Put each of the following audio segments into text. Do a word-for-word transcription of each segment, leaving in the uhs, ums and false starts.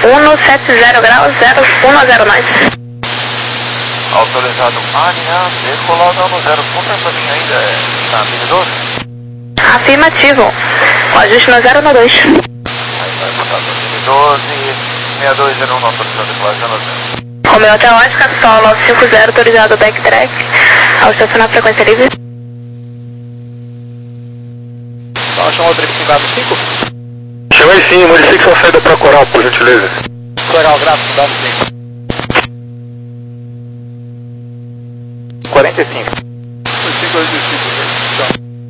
um sete zero graus, zero um zero nove. Autorizado área, decolado no zero, conta pra mim ainda, é na mini doze? Afirmativo, o ajuste no zero no dois. Aí vai botar no mini doze, seis dois zero um, autorizado decolado zero zero. Romeo Hotel Oscar, Sol nove cinco zero, autorizado backtrack, ao estacionar frequência livre. Então, chamou o triplicado cinco? Chamei sim, modifique sua saída para Coral, por gentileza. Coral, gráfico, dado cinco. quarenta e cinco. cinco oito cinco, tchau.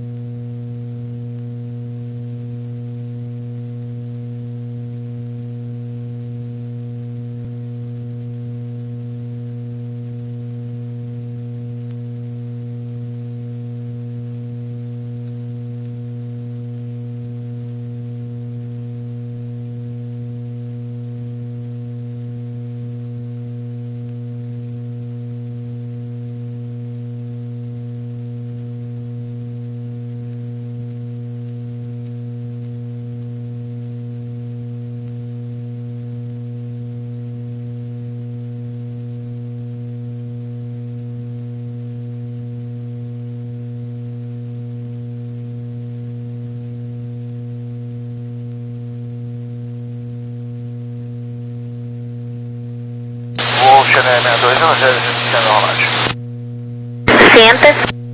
O Chevy sessenta e dois não zero sendo rolagem. Senta.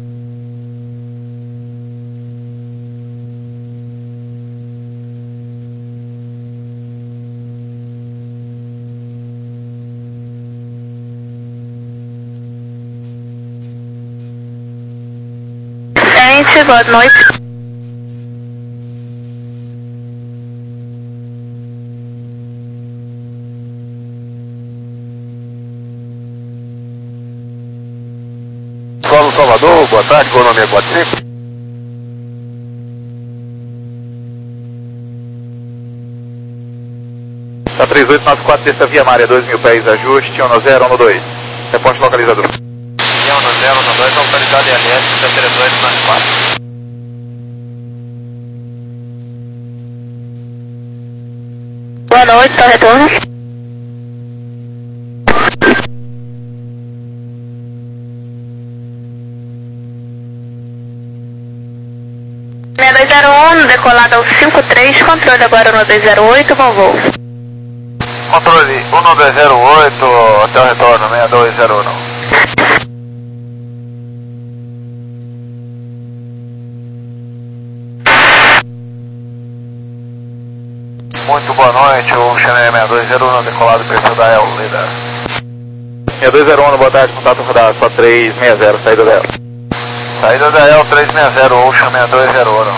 Gente, boa noite. Solo Salvador, boa tarde, qual o nome é quatro cinco? Tá três oito nove quatro, terça via Maria, dois mil pés, ajuste, um zero um dois. Reponte localizador. um zero um dois, autorizado L S, setenta e dois nove quatro. Boa noite, tá retorno. seis dois zero um, decolado ao cinco três, controle agora no dois zero oito, com voo. Controle um dois zero oito, até o retorno, seis dois zero um. Muito boa noite, o Channel seis dois zero um, decolado perfil da El, líder. seis dois zero um, boa tarde, contato rodado, quatro três seis zero, saída dela. Saída da El trezentos e sessenta, Ocean seis dois zero um.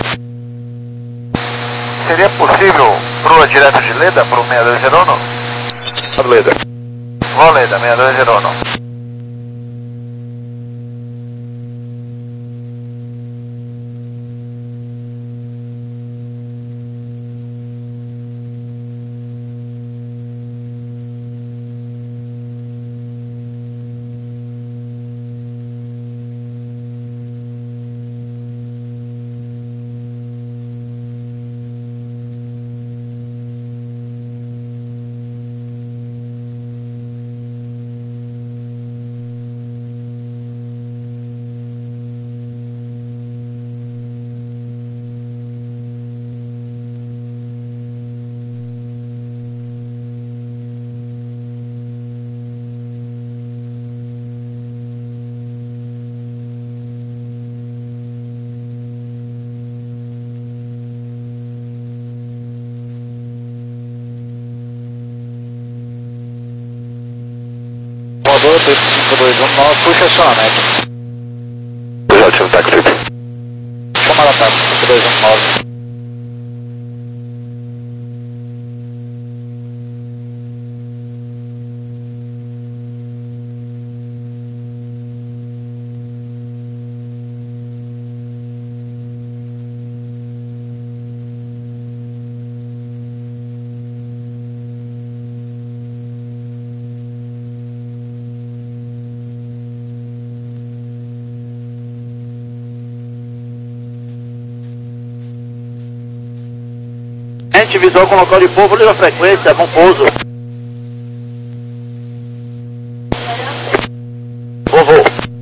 Seria possível proa direto de Leda para o seis dois zero um? Leda. Vou Leda, seis dois zero um. Motor cinco dois um nove, puxa acionamento. Já tinha um táxi. Chamada táxi cinco dois um nove. Excelente visual com local de pouso, livre a frequência, bom pouso. Vovô.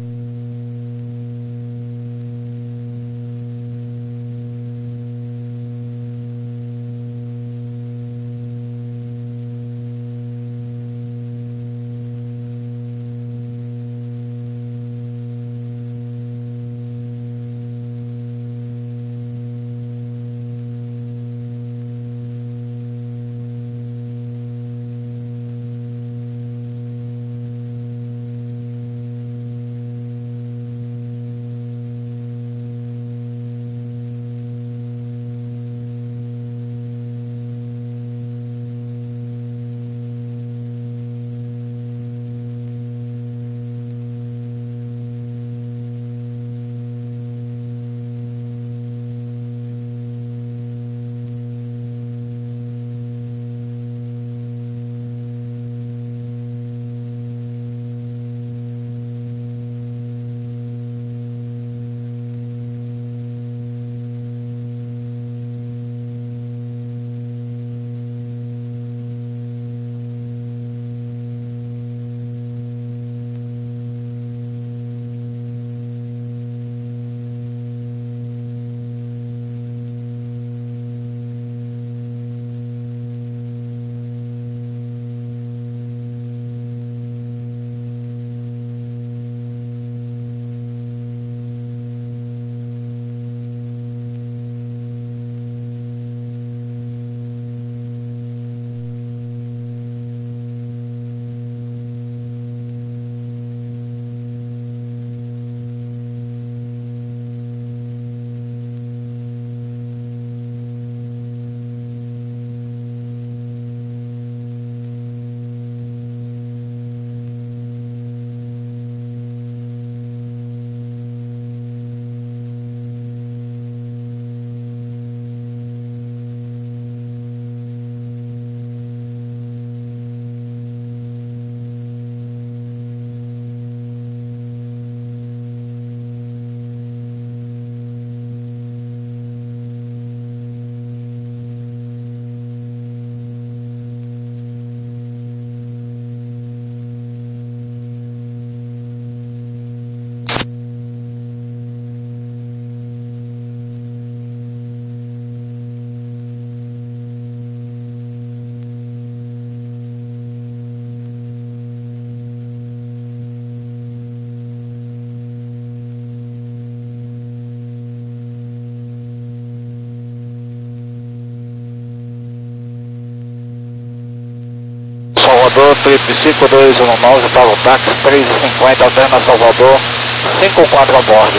Salvador, trip cinco dois um nove para o táxi três e cinquenta, alterna Salvador, cinco quatro a bordo.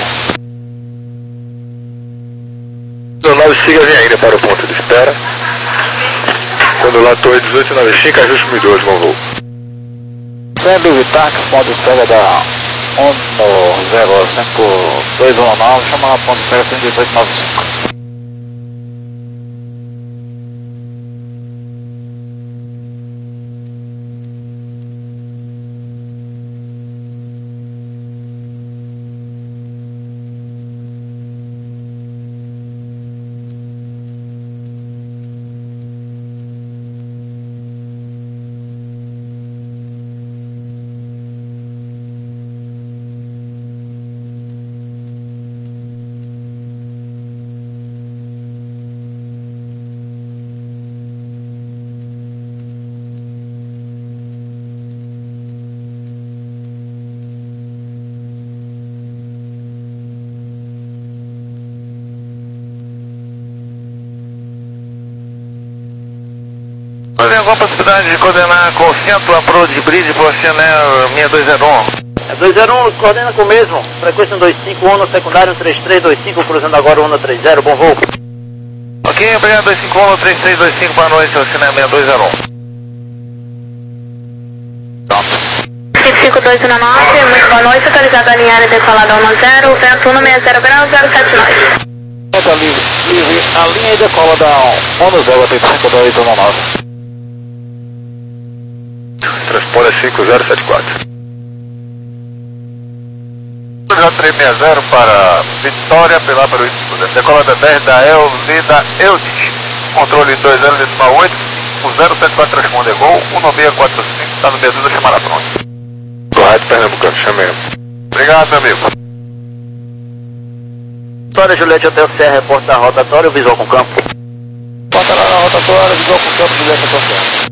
O nove siga vem ainda para o ponto de espera. Quando lá torre dezoito noventa e cinco, ajuste mil e dois, bom voo. Sendo táxi, ponto de espera da um zero cinco dois um nove, chama a ponto de espera cento e dezoito noventa e cinco. Tem alguma possibilidade de coordenar com o centro approach bridge por Channel minha dois zero um? É dois zero um, coordena com o mesmo. Frequência um dois cinco um, no secundário um três três dois cinco, cruzando agora um trinta, bom voo. Ok, obrigado, dois cinco um, três três dois cinco, boa noite, Channel minha dois zero um. cinco cinco dois um nove, muito boa noite, autorizado a alinhar e decolada um zero, vento um seis zero graus, zero sete nove. Venta livre, livre, a linha e decola da um zero três cinco dois um nove. Transponder cinco zero sete quatro. três seis zero para Vitória, pela para o Estudo. Decolada dez da Elvida Eudis. controle dois zero oito, o zero sete quatro responde, gol, um nove seis quatro cinco, está no Medusa, chamada pronto. Correto, Pernambucano, chamei. Obrigado, meu amigo. Vitória Juliette Hotel Serra, reporta da rotatória, visual com campo. Bota lá na rotatória, visual com campo, Juliette Hotel Serra.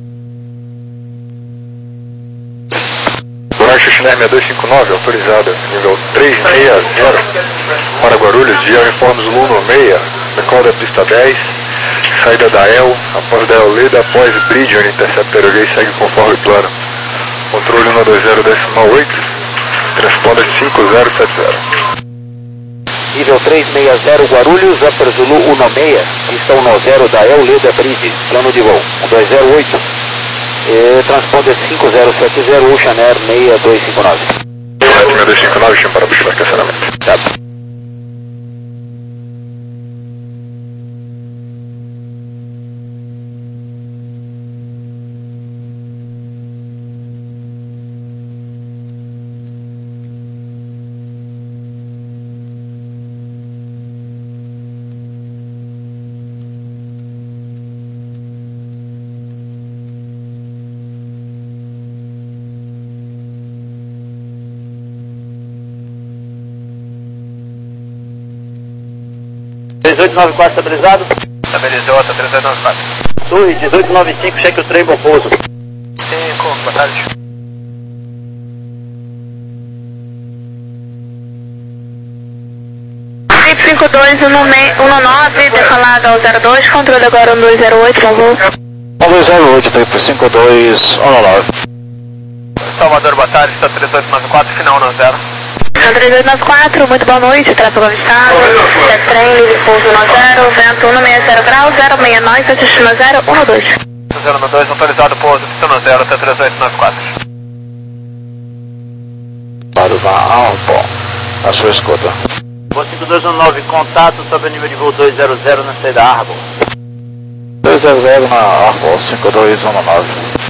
Durante o Schneider seis dois cinco nove, autorizada, nível três seis zero, para Guarulhos, via informe Zulu no seis, decol da pista dez, saída da E L, após da E L Leda, após bridge, onde interceptor aerogay segue conforme plano. Controle um dois zero decimal oito, transponder cinco zero sete zero. Nível três seis zero Guarulhos, Upper Zulu um seis, pista um zero da E L Leda Bridge, plano de voo um dois zero oito, e transponder cinco zero sete zero, Oceanair seis dois cinco nove. seis dois cinco nove, chama para buscar estacionamento. Tá. dezoito nove quatro estabilizado. Estabilizou, tá três oito nove quatro. Torre dezoito nove cinco, cheque o trem, bom pouso. cinco, boa tarde. cinco dois um nove, decolado ao zero dois, controle agora um dois zero oito, por favor. um dois zero oito, tempo cinco dois um nove. Salvador, boa tarde, está três oito nove quatro, final um zero. três oito nove quatro, muito boa noite, tráfego avistado, é trem, livre pouso um zero, vento um seis zero grau, zero seis nove, destino zero um dois. zero um dois, autorizado pouso, destino zero, até três oito nove quatro. Para o Alpo, a sua escuta. cinco dois um nove, contato sobre o nível de voo dois zero zero na saída Arbor. dois zero zero na Arbor, cinco dois um nove.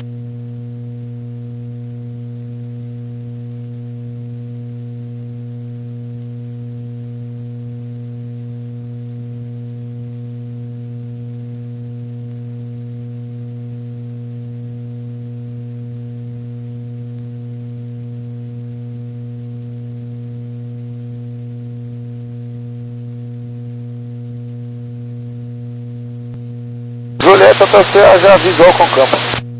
Juliette Hotel Serra já avisou com o campo.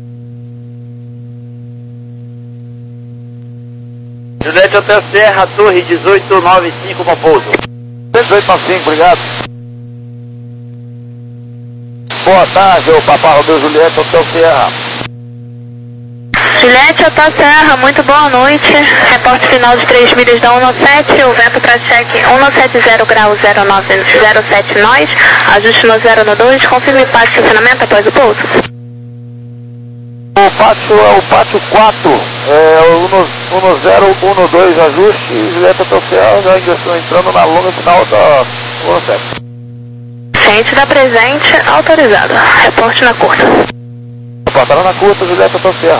Juliette Hotel Serra, Torre dezoito nove cinco com pouso. dezoito nove cinco, obrigado. Boa tarde, o Papai Romeu Juliette Hotel Serra. Juliette Hotel Serra, muito boa noite. Reporte final de três milhas da um sete, o vento para cheque um sete zero grau zero nove zero sete nós, ajuste no zero dois, confirme o pátio de estacionamento após o pouso. O pátio é o pátio quatro, é o um zero um dois ajuste, e Juliette Hotel Serra já ingressou entrando na longa final da um sete. Ciente da presente, autorizado. Reporte na curta. Reportaram na curta, Juliette Hotel Serra.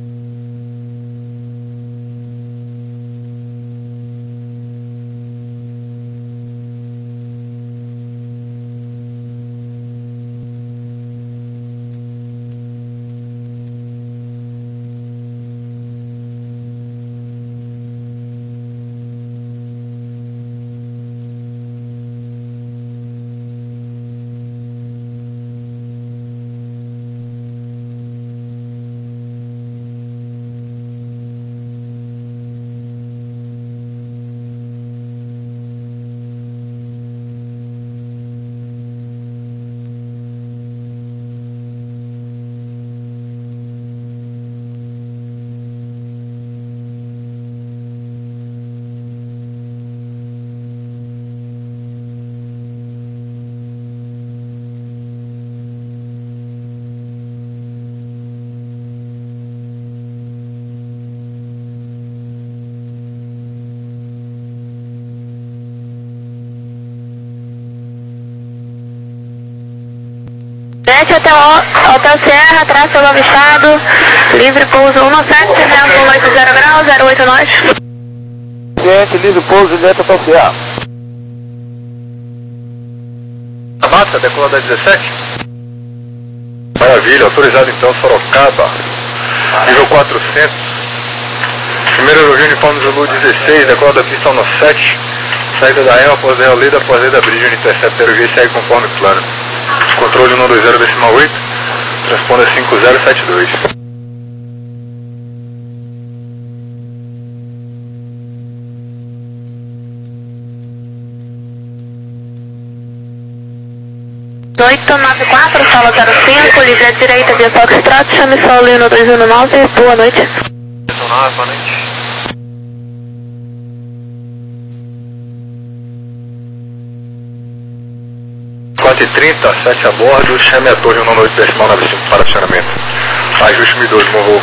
Juliette Hotel, Hotel Serra, tráfego avistado, livre pouso um sete, vento um oito zero grau, zero oito nós. Cliente, livre pouso, Juliette Hotel Serra. A massa, decolou da dezessete? Maravilha, autorizado então Sorocaba, nível quatrocentos. Primeiro aerovia uniforme Zulu dezesseis, decola da pista no sete, saída da E L, após a E L Lida, após a Lida Bridge, intercepta aerovia e segue conforme plano. Controle um dois zero decimal oito, transponda cinco zero sete dois. oito nove quatro, sala zero cinco, livre à direita, via Foxtrot, chame solo um dois um nove, boa noite. Boa noite. quatro e trinta, sete a bordo, chame a torre um oito decimal nove cinco para acionamento. Ajuste mil dois, morro.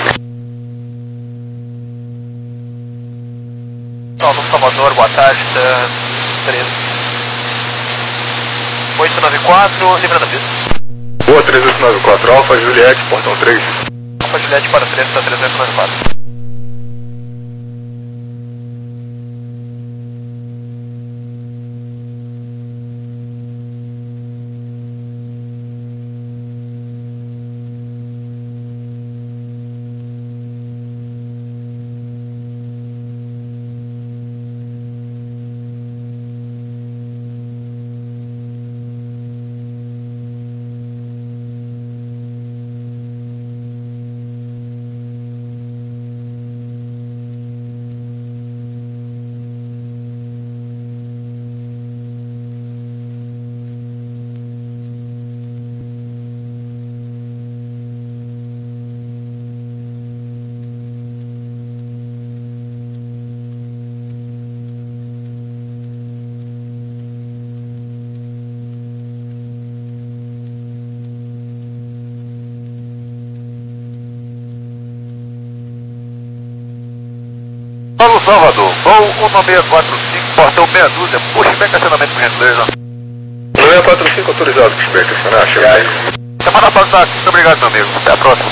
Salve Salvador, boa tarde, treze. oito nove quatro, livrando a pista. Boa, três oito nove quatro, Alfa Juliette, portão três. Alfa Juliette para três, está três oito nove quatro. Paulo Salvador, voo um seis quatro cinco, portão meia dúzia, pushback acionamento por gentileza. seis quatro cinco autorizado, pushback, acionar, chega. Semana passada, muito obrigado, meu amigo, até a próxima.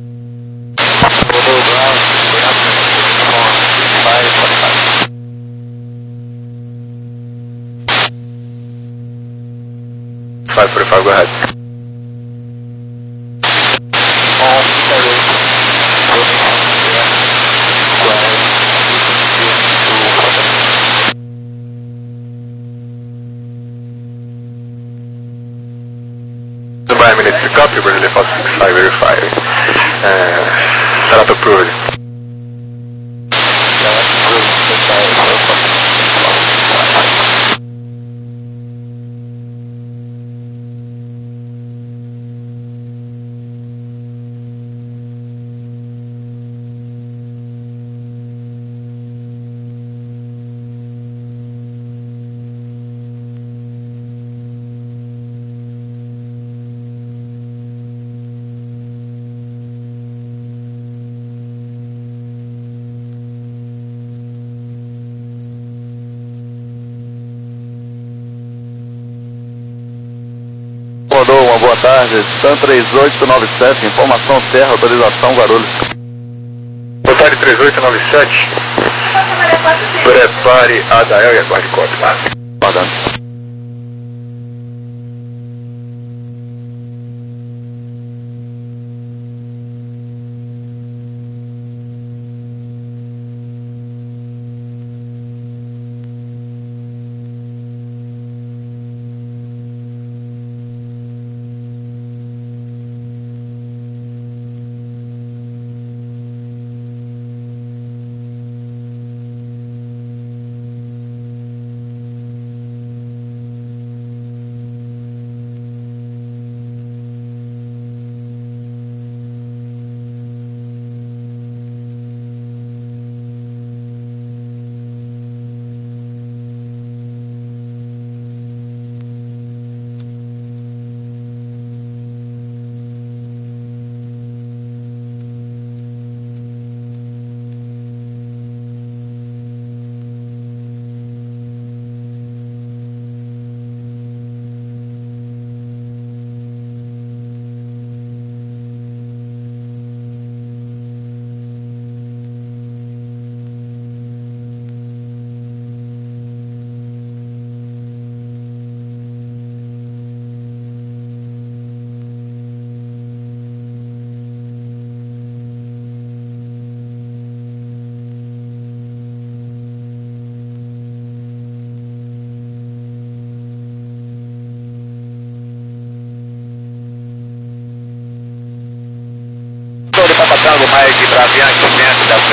Vai por Fago errado. By minute pick up, Brazilian Fox six five verify. Uh, set up approved. Rodou, uma boa tarde, Stan três oito nove sete, informação Terra, autorização Guarulhos. Boa tarde, três oito nove sete. Prepare a Dael e aguarde cópia. Pagando.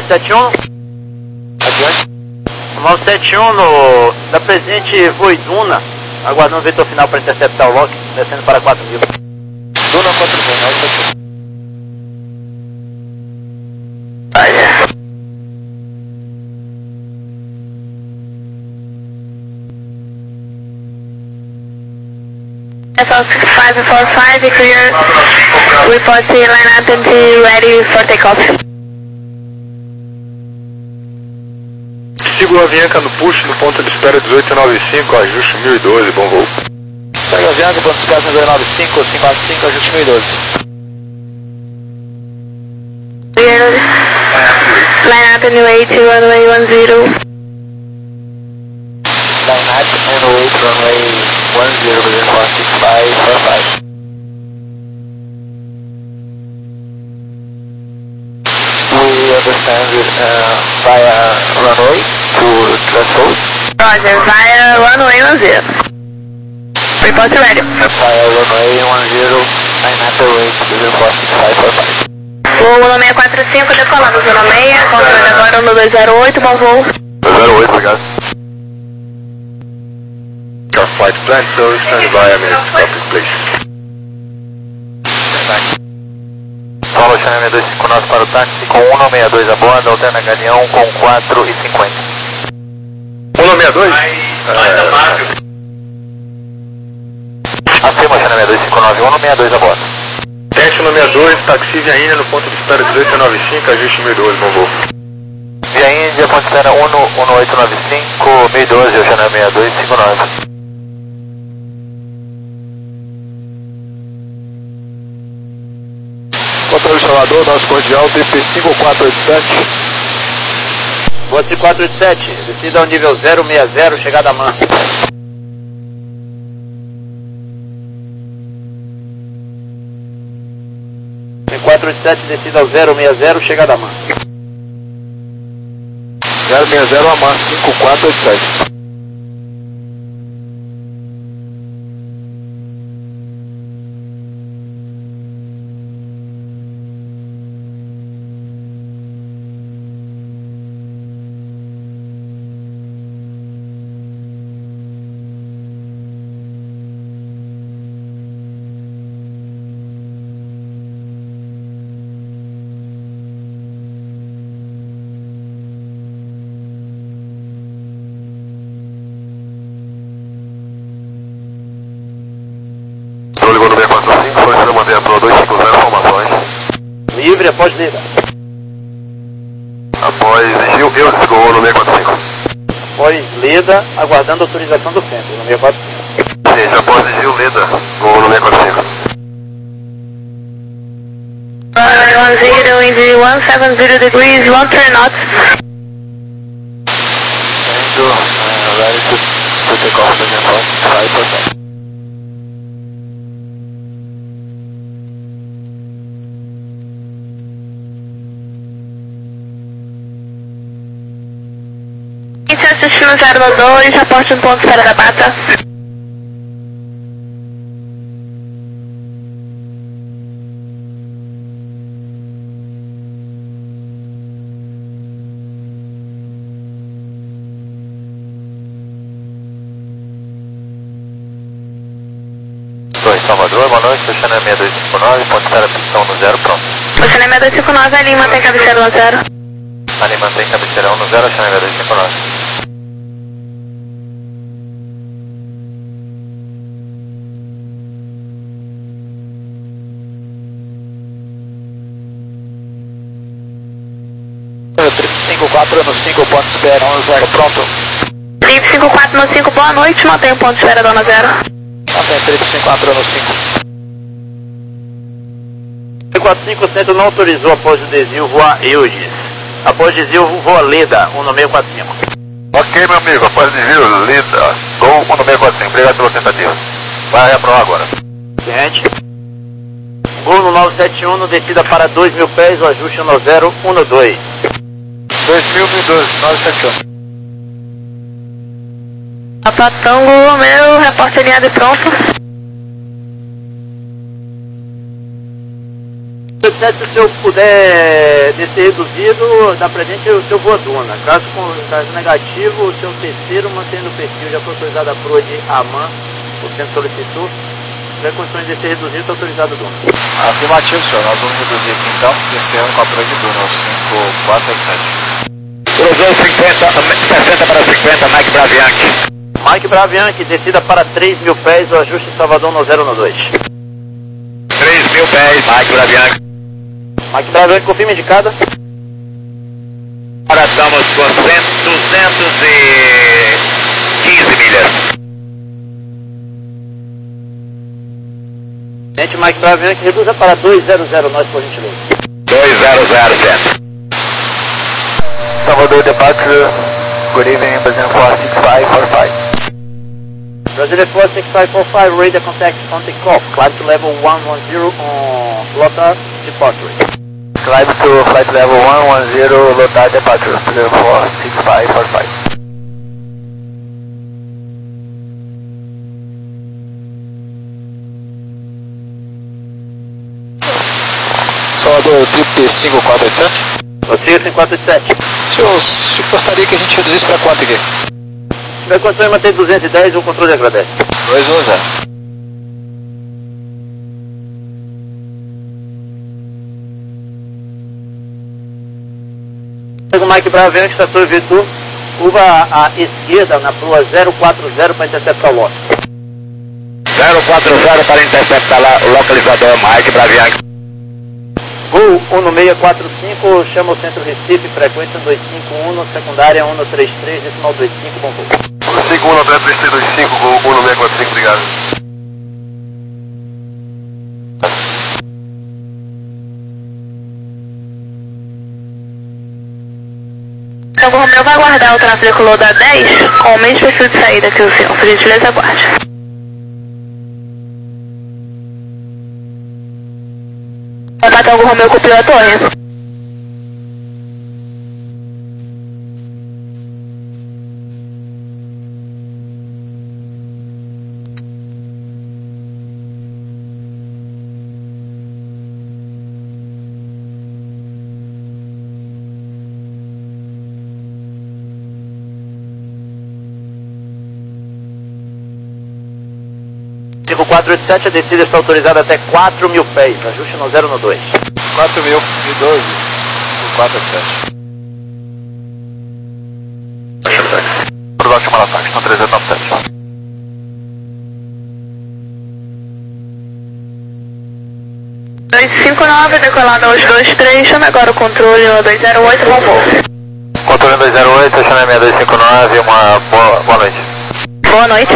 nove sete um. Adiante. nove sete um no, da presente Voiduna, aguardando o vetor final para interceptar o Loki, descendo para quatro mil. Duna quatro mil, nove sete um. five four five, clear. Report to line up and ready for takeoff. Sigo a Avianca no push, no ponto de espera dezoito noventa e cinco, ajuste mil e doze, bom voo. Segue a Avianca, ponto de espera dezoito noventa e cinco, cinco quatro cinco, ajuste mil e doze. Clear. Line up and wait to runway one zero. Line up and wait runway one zero, four six five four five. We understand uh, via runway to threshold. Roger, via runway one zero. Report ready. Via runway one zero, line up and wait to four six five four five. Voo um seis quatro cinco, decolando zona seis, controle agora no dois zero oito, bom voo. dois zero oito, obrigado. Car flight plan, so stand by a minute, copy please. Solo China dois cinco nove para o táxi com um nove seis dois a bordo, alterna Galeão com quatro e cinquenta. um nove seis dois? Afirma China dois cinco nove, um nove seis dois a bordo. Teste um nove seis dois, taxi Via Índia no ponto de espera dezoito noventa e cinco, ajuste mil e doze, bom voo. Via Índia, ponto de espera um oito nove cinco, mil e doze, o China seis dois cinco nove. Controle Salvador, nosso cordial, D P cinco quatro oito sete. Voa cinco quatro oito sete, descida ao nível zero seis zero, chegada a mansa. cinco quatro oito sete, descida ao zero seis zero, chegada a mansa. zero seis zero a massa, cinco quatro oito sete. Livre após Lida. Após Gil, eu desgol no seis quatro cinco. Após Lida, aguardando autorização do centro, no seis quatro cinco. Sim, já após Gil, Lida, gol no seis quatro cinco. Runway one zero, wind one seven zero degrees, one three knots. Indo, uh, ready to, to take off the airport, five percent. Destino zero dois, aporte no ponto de espera da Bata. dois Salvador, boa noite, o China seis dois cinco nove, ponto de espera pistão no zero, pronto. O China seis dois cinco nove, ali mantém cabeceira no zero. Ali mantém cabeceira um no zero, China seis dois cinco nove. cinco quatro no cinco, ponto de espera um zero, pronto. Trip cinco quatro no cinco, boa noite, mantém o ponto de espera dona zero. Mantém Trip cinco quatro no cinco. cinco quatro cinco, o centro não autorizou após o desvio voar Eudes. Após o desvio voa Leda, um seis quatro cinco. Ok, meu amigo, após desvio, Lida, gol um seis quatro cinco, obrigado pela tentativa. Vai reaprovar agora. Gente. Gol no nove sete um, no descida para dois mil pés, o ajuste no zero um dois. dois mil, mil e doze, nove sete um. Papa Tango Romeo, repórter alinhado e pronto. oito sete, se o senhor puder descer reduzido, dá pra gente o seu voa Duna. Caso, caso negativo, o seu terceiro mantendo o perfil, já foi autorizado a proa de Aman, o centro solicitou. Se tiver condições de descer reduzido, está autorizado o Duna. Afirmativo, senhor. Nós vamos reduzir aqui então, descendo com a proa de Duna, o cinco quatro oito sete. Cruzou cinquenta, sessenta para cinquenta, Mike Bravianchi. Mike Bravianchi, descida para três mil pés, o ajuste Salvador no zero no dois. três mil pés, Mike Bravianchi. Mike Bravianchi, confirma indicada. Agora estamos com duzentas e quinze milhas. Gente, Mike Bravianchi, reduza para duzentos, nós por gentileza. duzentos, certo. Salvador departure, good evening, Brazilian four six five four five. Brazilian four six five four five, radar contact on takeoff. Climb to level one one zero on Lotar departure. Climb to flight level one one zero, Lotar departure, Brazilian four six five four five. Salvador, trip cinco quatro oito sete. Notícia cinco quatro oito sete. Senhor, senhor gostaria que a gente reduzisse para quanto aqui? Se tiver condições de manter duzentos e dez, o controle agradece. dois um zero. O Mike Bravianchi, estação Vitor, curva à esquerda na proa zero quatro zero para interceptar o lote. zero quatro zero para interceptar o localizador, Mike Bravianchi. Gol um seis quatro cinco, chama o centro Recife, frequência dois cinco um, secundária um três três, decimal dois cinco, bom voo. um cinco um, André três três dois cinco, gol um seis quatro cinco, obrigado. Então o Romeu vai guardar o tráfego Loda dez com o mesmo perfil de saída que o senhor, por gentileza, aguarde. Contato o Romeu copiou a torre. cinco quatro oito sete, a descida está autorizada até quatro mil pés, ajuste no zero no dois. quatro mil e doze, cinco quatro oito sete. Product Malataque, estão trezentos e noventa e sete. dois cinco nove, decolado aos dois três, chama agora o controle no dois zero oito, bom voo. Controle dois zero oito, chama seis dois cinco nove, uma boa, boa noite. Boa noite.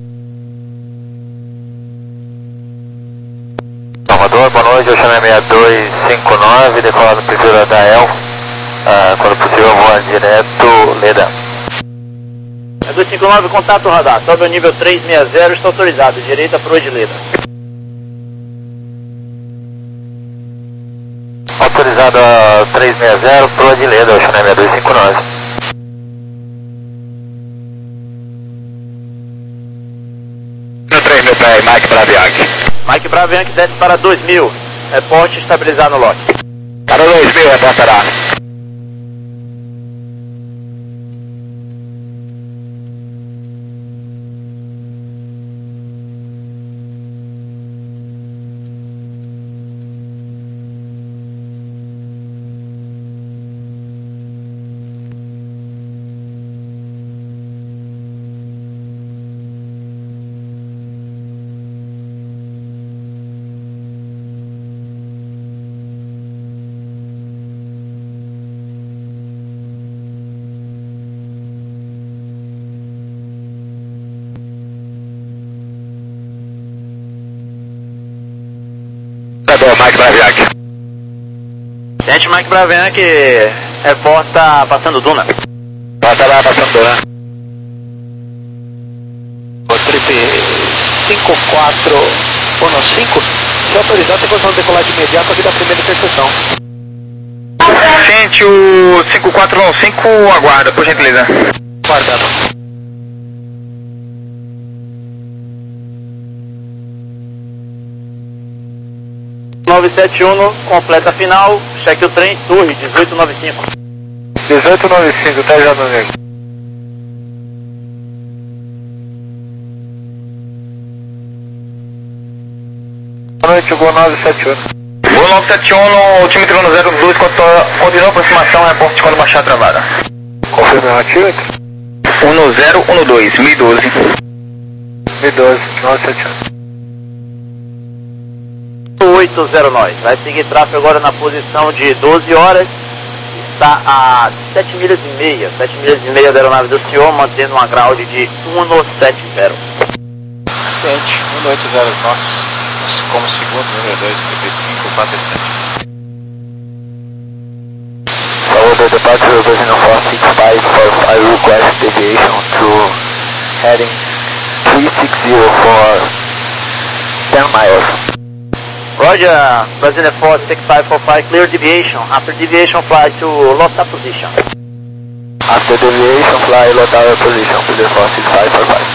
Salvador, boa noite, eu chamo seis dois cinco nove, decolado no perfil da D A E L, ah, quando possível voar direto, Leda. seis dois cinco nove, contato radar, sobe ao nível trezentos e sessenta, está autorizado, direita proa de Leda. Autorizado a trezentos e sessenta, proa de Leda, eu chamo seis dois cinco nove. No três mil pés, Mike Bravianchi. Mike Bravianchi desce para dois mil, reporte estabilizar no lote. Para dois mil, reportará. Mike Bravianchi. Gente, Mike Bravianchi, reporta passando Duna. Passa lá, passando Duna. O trip cinco quatro um cinco, se autorizar, tem condição de decolar de imediato aqui da primeira interseção. Gente, o cinco quatro um cinco aguarda, por gentileza. Guardando. nove sete um, completa final, cheque o trem, torre dezoito noventa e cinco. dezoito noventa e cinco, tá já, meu amigo. Boa noite, Gol nove sete um. Gol nove sete um, o time no zero dois, continua a aproximação, reporte quando baixar a travada. Confirma o atímetro. um zero um dois, mil e doze. mil e doze, nove sete um. oito zero nove, vai seguir tráfego agora na posição de doze horas, está a sete milhas e meia, sete milhas e meia da aeronave do senhor, mantendo uma ground de um sete zero. Ciente, um oito zero, nós como segundo, número dois, P P cinco, quatro oito sete. Follow the departure of Brazilian four six five for five request deviation to heading three six zero for ten miles. Roger, Brazilian four six five four five, clear deviation. After deviation, fly to lost up position. After deviation, fly lost our position to the four six five four five.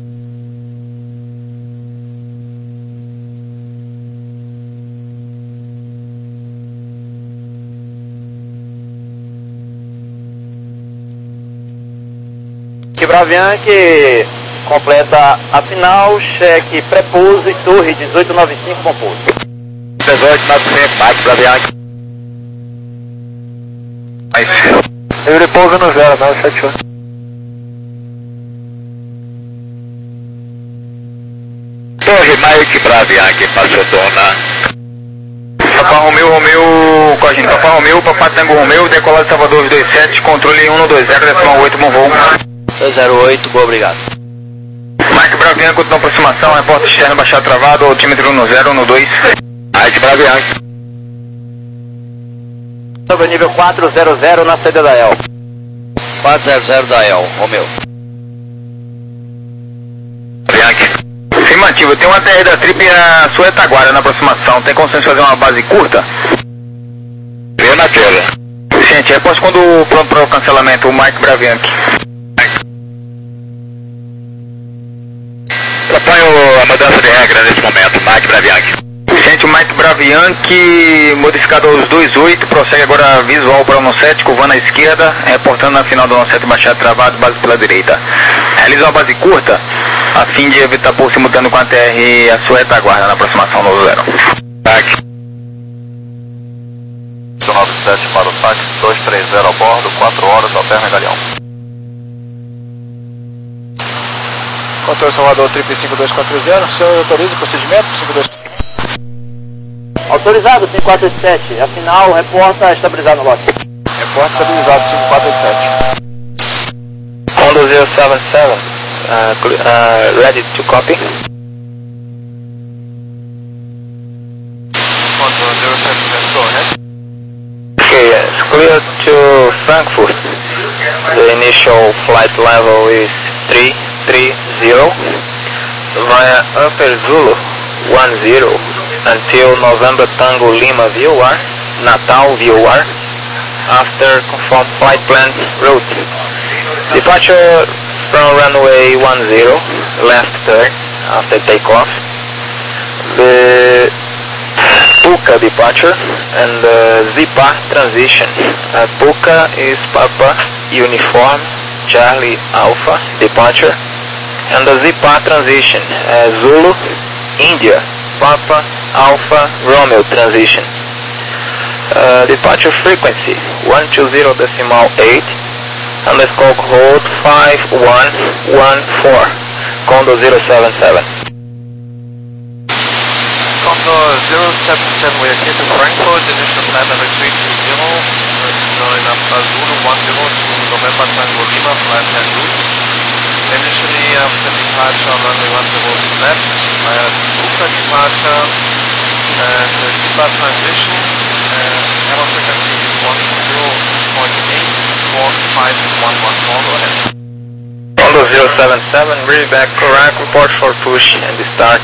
Bravianque completa a final, cheque pré-pouso e torre dezoito noventa e cinco, bom pouso. dezoito noventa e cinco, Mike Bravianque. Livre pouso no zero nove sete um. Torre Mike Bravianque, passou dona. Papa Romeu, Romeu, Cogine, Papa Romeu, Papa Tango Romeu, decolado Salvador dois sete, controle um dois zero, decimal oito, bom voo. dois zero oito, boa, obrigado. Mike Bravianque, continua aproximação, repórter externo baixar travado, altímetro um zero um dois. Mike Bravianque. Sobre nível quatro zero zero na saída da E L. quatro zero zero da E L, Romeu. Bravianque. Afirmativo, tem uma T R da Trip a sua retaguarda na aproximação, tem condições de fazer uma base curta? Veio na tela. Gente, repórter quando pronto para o cancelamento, o Mike Bravianque. Proponho a mudança de regra nesse momento, Mike Bravianque. Gente, o Mike Bravianque, modificado aos dois oito, prossegue agora visual para o um sete, curvando à esquerda, reportando na final do um sete baixado travado, base pela direita. Realiza uma base curta, a fim de evitar por simultâneo com a T R a sua retaguarda na aproximação no zero. Tac. nove sete para o táxi, dois três zero a bordo, quatro horas, alterna Galeão. Controle Salvador, Trip cinco dois quatro zero, o senhor autoriza o procedimento? cinco dois... Autorizado, cinco quatro oito sete, afinal, reporta estabilizado no lote. Reporte estabilizado, cinco quatro oito sete. Honda zero sete sete, uh, uh, ready to copy. Honda zero sete sete, go ahead. Okay, it's clear to Frankfurt. The initial flight level is three three zero via Upper Zulu one zero until November Tango Lima V O R, Natal V O R, after confirmed flight plan route. Departure from runway one zero, left turn after takeoff. The Puka departure and the Zipa transition. Uh, Puka is Papa Uniform Charlie Alpha departure, and the Zipa transition, uh, Zulu India Papa Alpha Romeo transition. Uh, departure frequency one two zero decimal eight, underscore hold five one one four, Condor zero seven seven. Condor zero seven seven, we are clear to Frankfurt, initial flight level three three zero, join up Zulu one zero to November Tango Lima, flight plan route. Initially after departure runway one zero left, via Puka departure and the Zipa transition, uh, error frequency is one zero point eight four five one one four, go ahead. Condor zero seven seven, read back correct, report for push and start.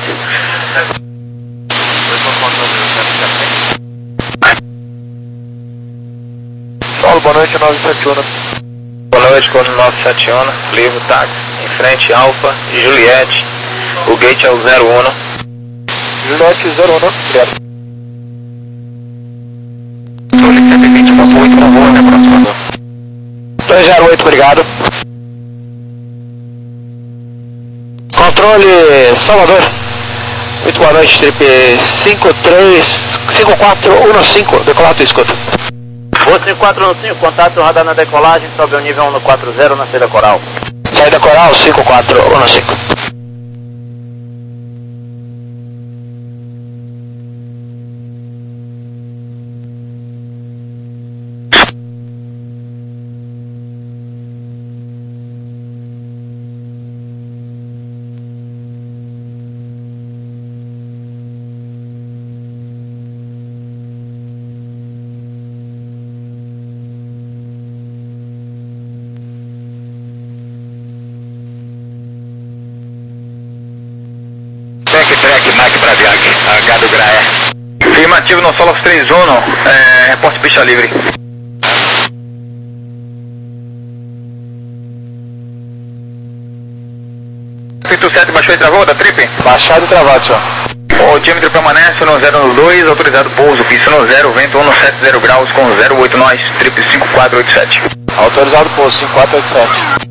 Paulo, boa noite, nove sete um. Boa noite, Condor nove sete um, livro táxi, em frente Alfa, Juliette, o gate é o zero um. Juliette zero um, obrigado. oito, obrigado. Controle Salvador. Muito boa noite, trip cinco três cinco quatro um cinco, decolar tu escuta. Voo cinco quatro um cinco, contato radar na decolagem, sobe o nível um quatro zero na saída coral. Saída coral cinco quatro um cinco. Gado Graia. Afirmativo no solo três um, é, reporte pista livre. Pito sete baixou e travou da trip? Baixado e travado, senhor. O diâmetro permanece no zero dois, autorizado pouso, pista no zero, vento um sete zero graus com zero oito nós, trip cinco quatro oito sete. Autorizado pouso cinco quatro oito sete.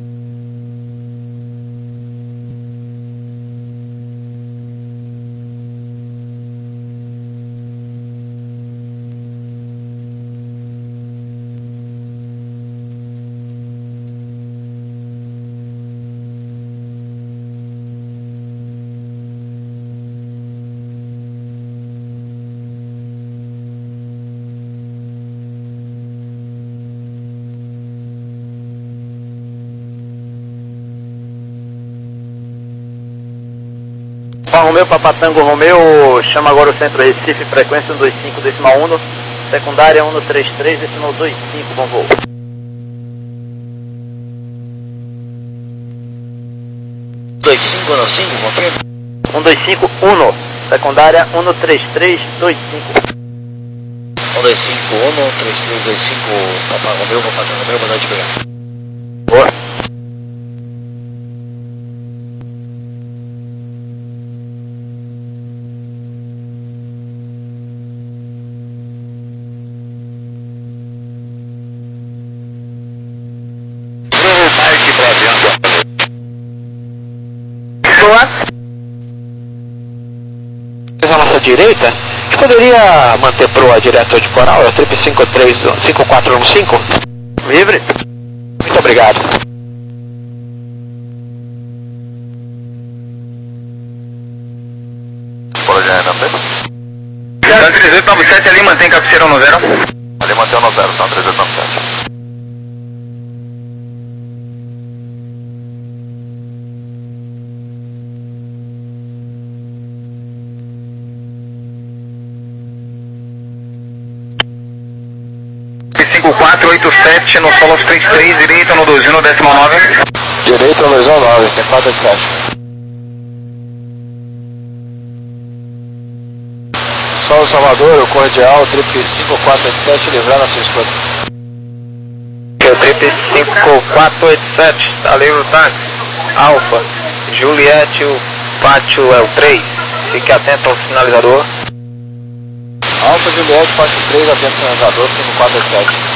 Romeu, Papatango Romeu, chama agora o centro Recife, frequência um dois cinco decimal um, secundária um três três decimal dois cinco, bom voo. dois cinco um cinco, confirma? um dois cinco um, secundária um três três dois cinco. um dois cinco um, três três dois cinco, Papa Romeu, Papatango Romeu, boa noite, obrigado. Boa. À nossa direita, a gente poderia manter proa direto de coral, é o trip cinco três cinco quatro um cinco? Livre. Muito obrigado. Bora já na frente. três oito nove sete ali, mantém cabeceira no zero. Ali mantém no zero, tá? três oito nove sete. cinco quatro oito sete no solo três três, direito no doze no décimo nove. Direito no visão nove, cinco quatro oito sete. Sol Salvador, o cordial, trip cinco quatro oito sete, livrando a sua escuta. O trip cinco quatro oito sete, tá livre o táxi. Alfa, Juliette, o pátio é o três, fique atento ao sinalizador. Alfa Juliette, pátio três, atento ao sinalizador, cinco quatro oito sete.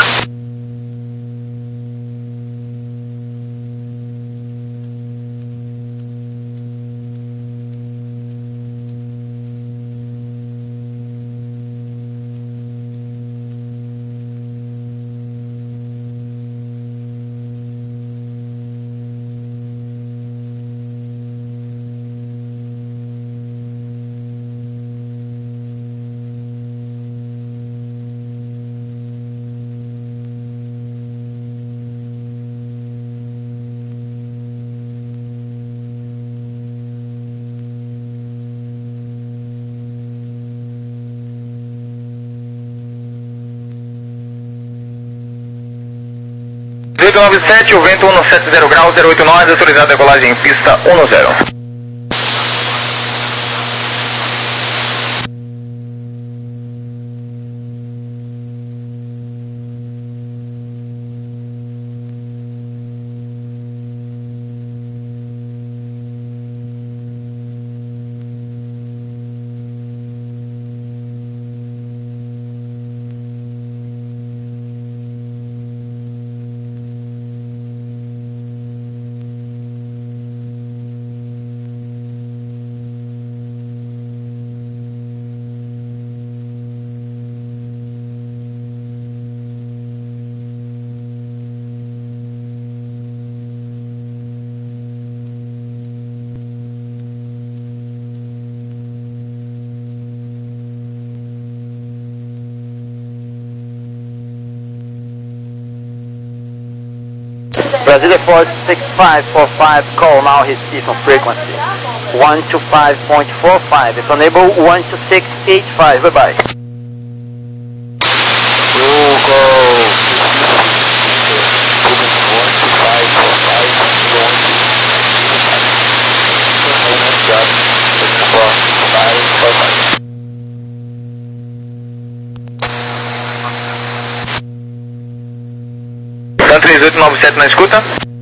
nove sete, o vento um sete zero graus, zero oito nós, autorizado a decolagem em pista um zero. Brasilia four six five four five, call now Recife on frequency one two five point four five. If unable, one two six eight five. Bye bye. Eu call one two five four five, Então três oito nove sete na escuta.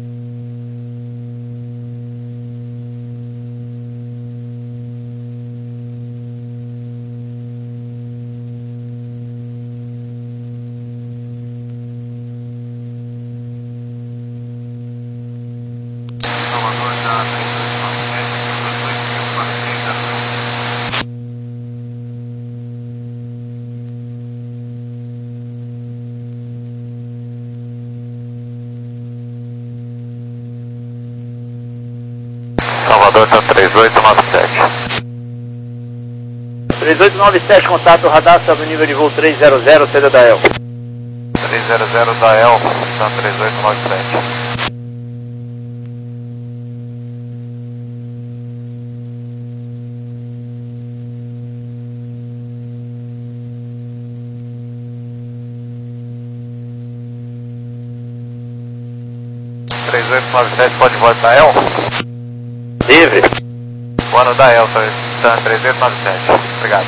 Salvador tá três oito nove sete. três oito nove sete, contato radar sobre nível de voo três zero zero, saída da E L. três zero zero da E L, tá três oito nove sete. três oito nove sete, pode voar da E L? Livre. Voando da E L, tá três oito nove sete. Obrigado.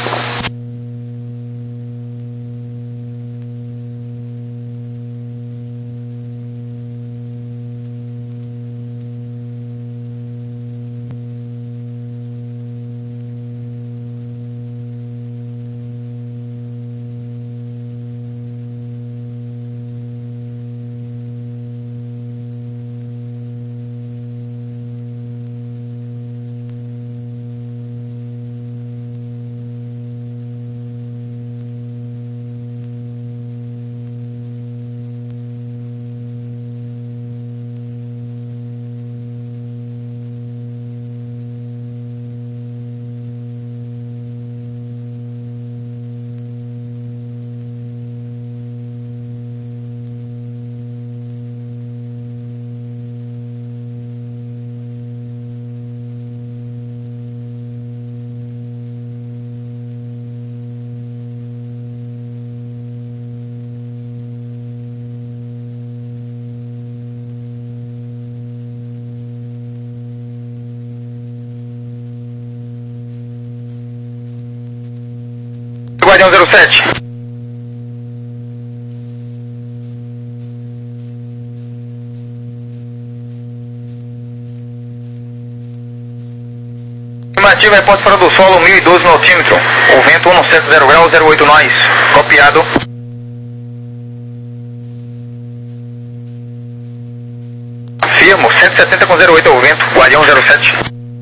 Guardião zero sete. Estimativa, hipótese fora do solo, mil e doze no altímetro. O vento um sete zero graus, zero oito nós. Copiado. Firmo, cento e setenta com zero oito é o vento. Guardião zero sete.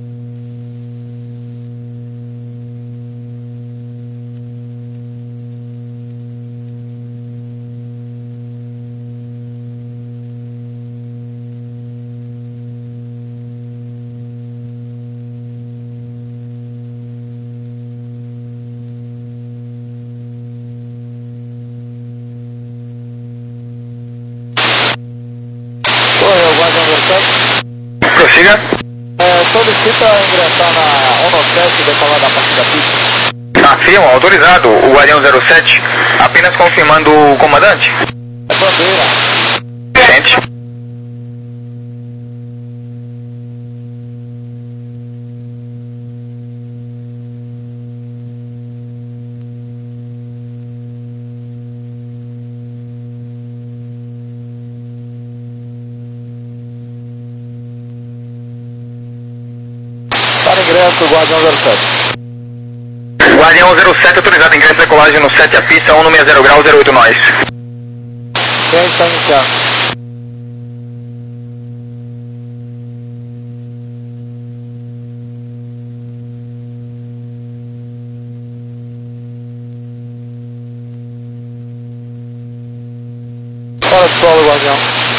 Prossiga. É, solicita ingressar na um sete e decolar da parte da pista. Afirma, autorizado. O Guardião zero sete. Apenas confirmando o comandante. É bandeira. Gente. Para ingresso, Guardião zero sete. Guardião zero sete, autorizado. Ingresso e decolagem no sete a pista, um sessenta graus, zero oito nós. Quem está iniciando? Fora do solo, Guardião.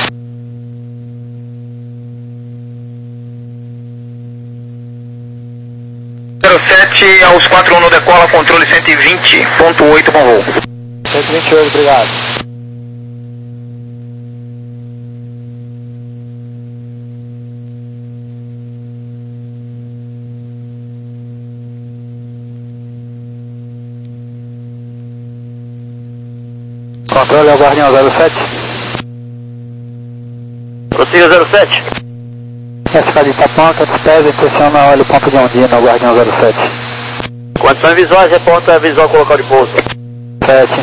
zero sete aos quatro um no decola, controle cento e vinte ponto oito com voo. cento e vinte e oito, obrigado. Controle ao Guardião zero sete. Prossiga zero sete. S K de Itapão, quinhentos pés, impressiona a óleo ponto de Ondina, Guardião zero sete. Condições visuais, reporta visual com local de pouso. sete.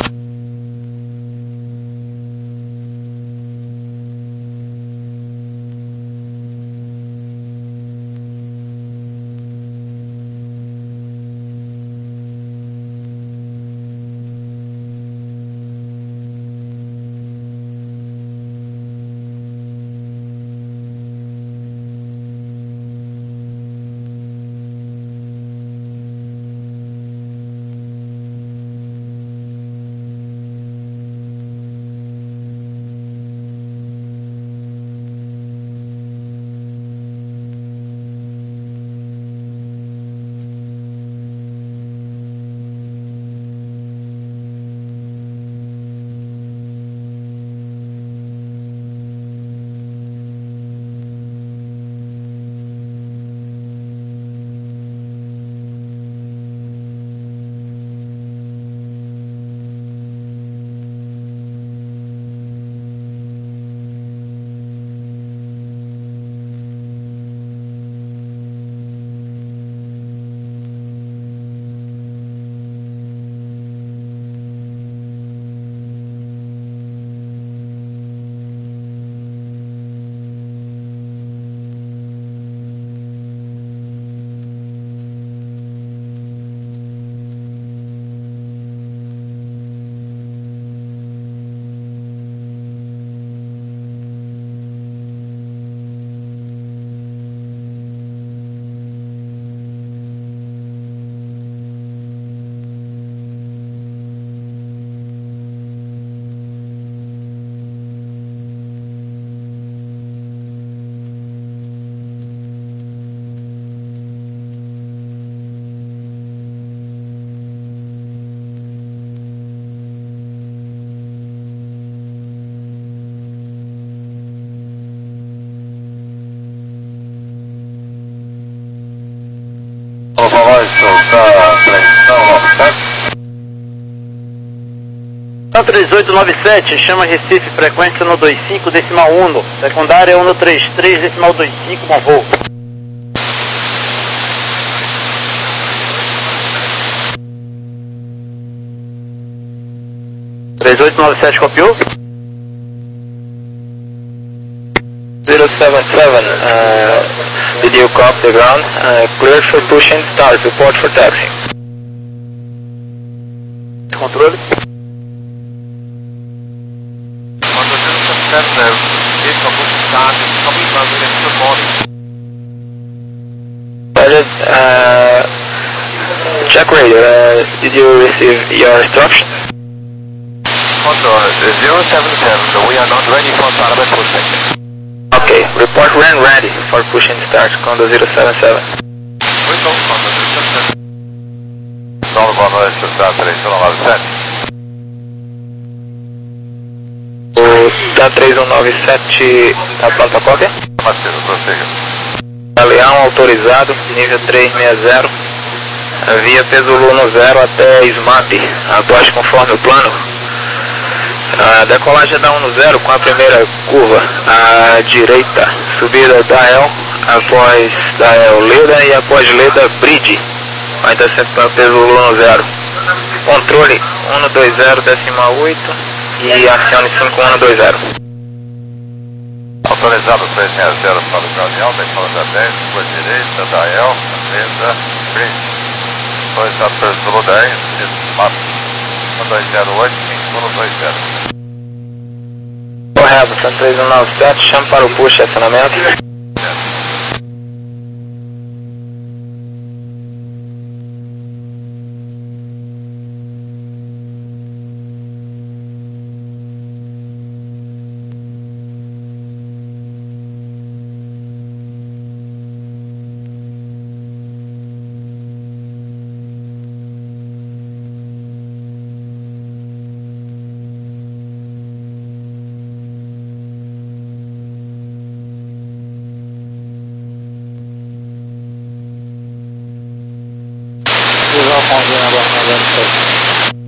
São três oito nove sete, chama Recife, frequência no dois cinco decimal um, secundária um três três decimal vinte e cinco, bom voo. três oito nove sete, copiou? zero seven seven, uh, did you copy the ground? Uh, cleared for pushing start, report for taxi. Controle? Uh, check radio, uh, did you receive your instruction? Control zero seven seven, we are not ready for parallel pushing. Okay, report when ready for pushing start, Condo zero seven seven. Muito bom, Condo zero seven seven. Então, boa noite, está três um nove sete. O T A três um nove sete está pronto a cópia? Marcelo, prossiga. Leão autorizado, nível trezentos e sessenta, via peso Luno zero até S M A P, após conforme o plano. A decolagem da um zero com a primeira curva à direita, subida da El, após da El Leda e após Leda Bridge, vai interceptar peso Luno zero. Controle um dois zero decimal oito e acione cinco um dois zero. Autorizado trezentos e sessenta para o Guardião, decolagem dez, curva direita da El, Leda Bridge. Autorizado peso dez, S M A P um dois zero oito cinco um dois zero. Correto, São três um nove sete, chama para o push, acionamento.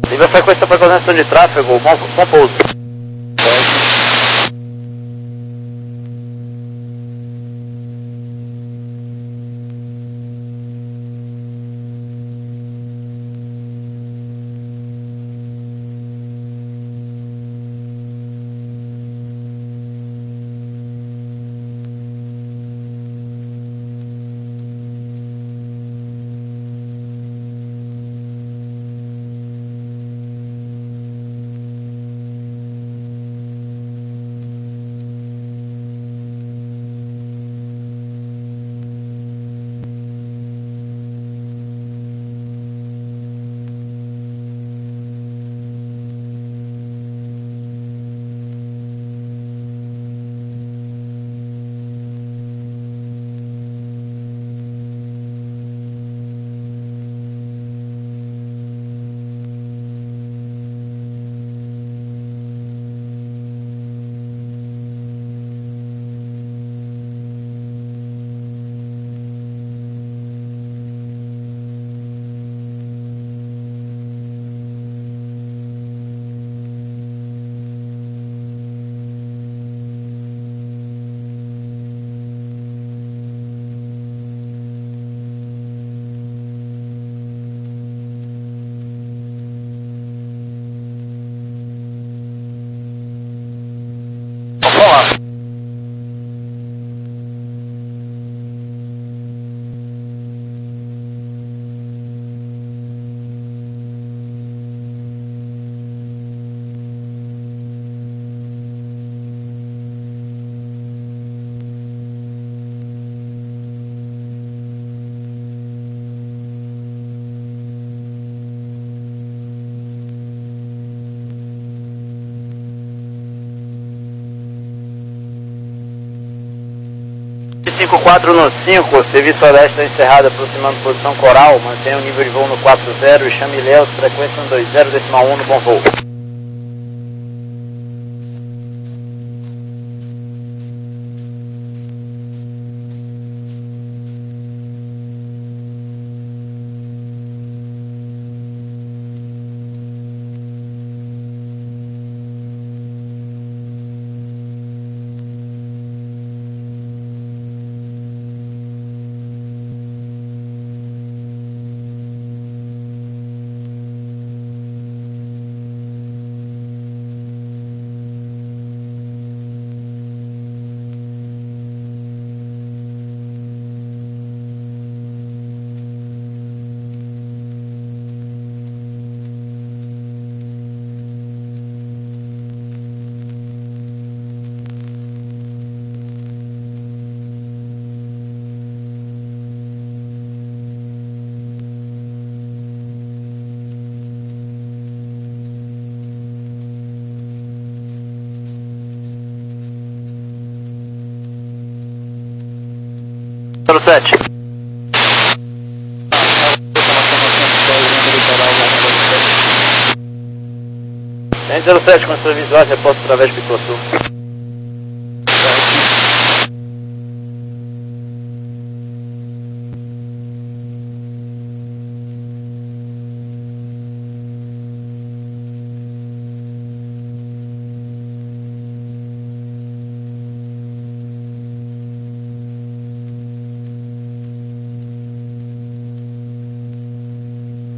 Livre a frequência para coordenação de tráfego, bom, bom pouso. cinco quatro no cinco, serviço a leste está encerrado, aproximando posição coral, mantenha o nível de voo no quatro zero e chame Léo, frequência um dois zero decimal um no bom voo. zero sete. zero sete, com seu visual, repórter através de Picosul.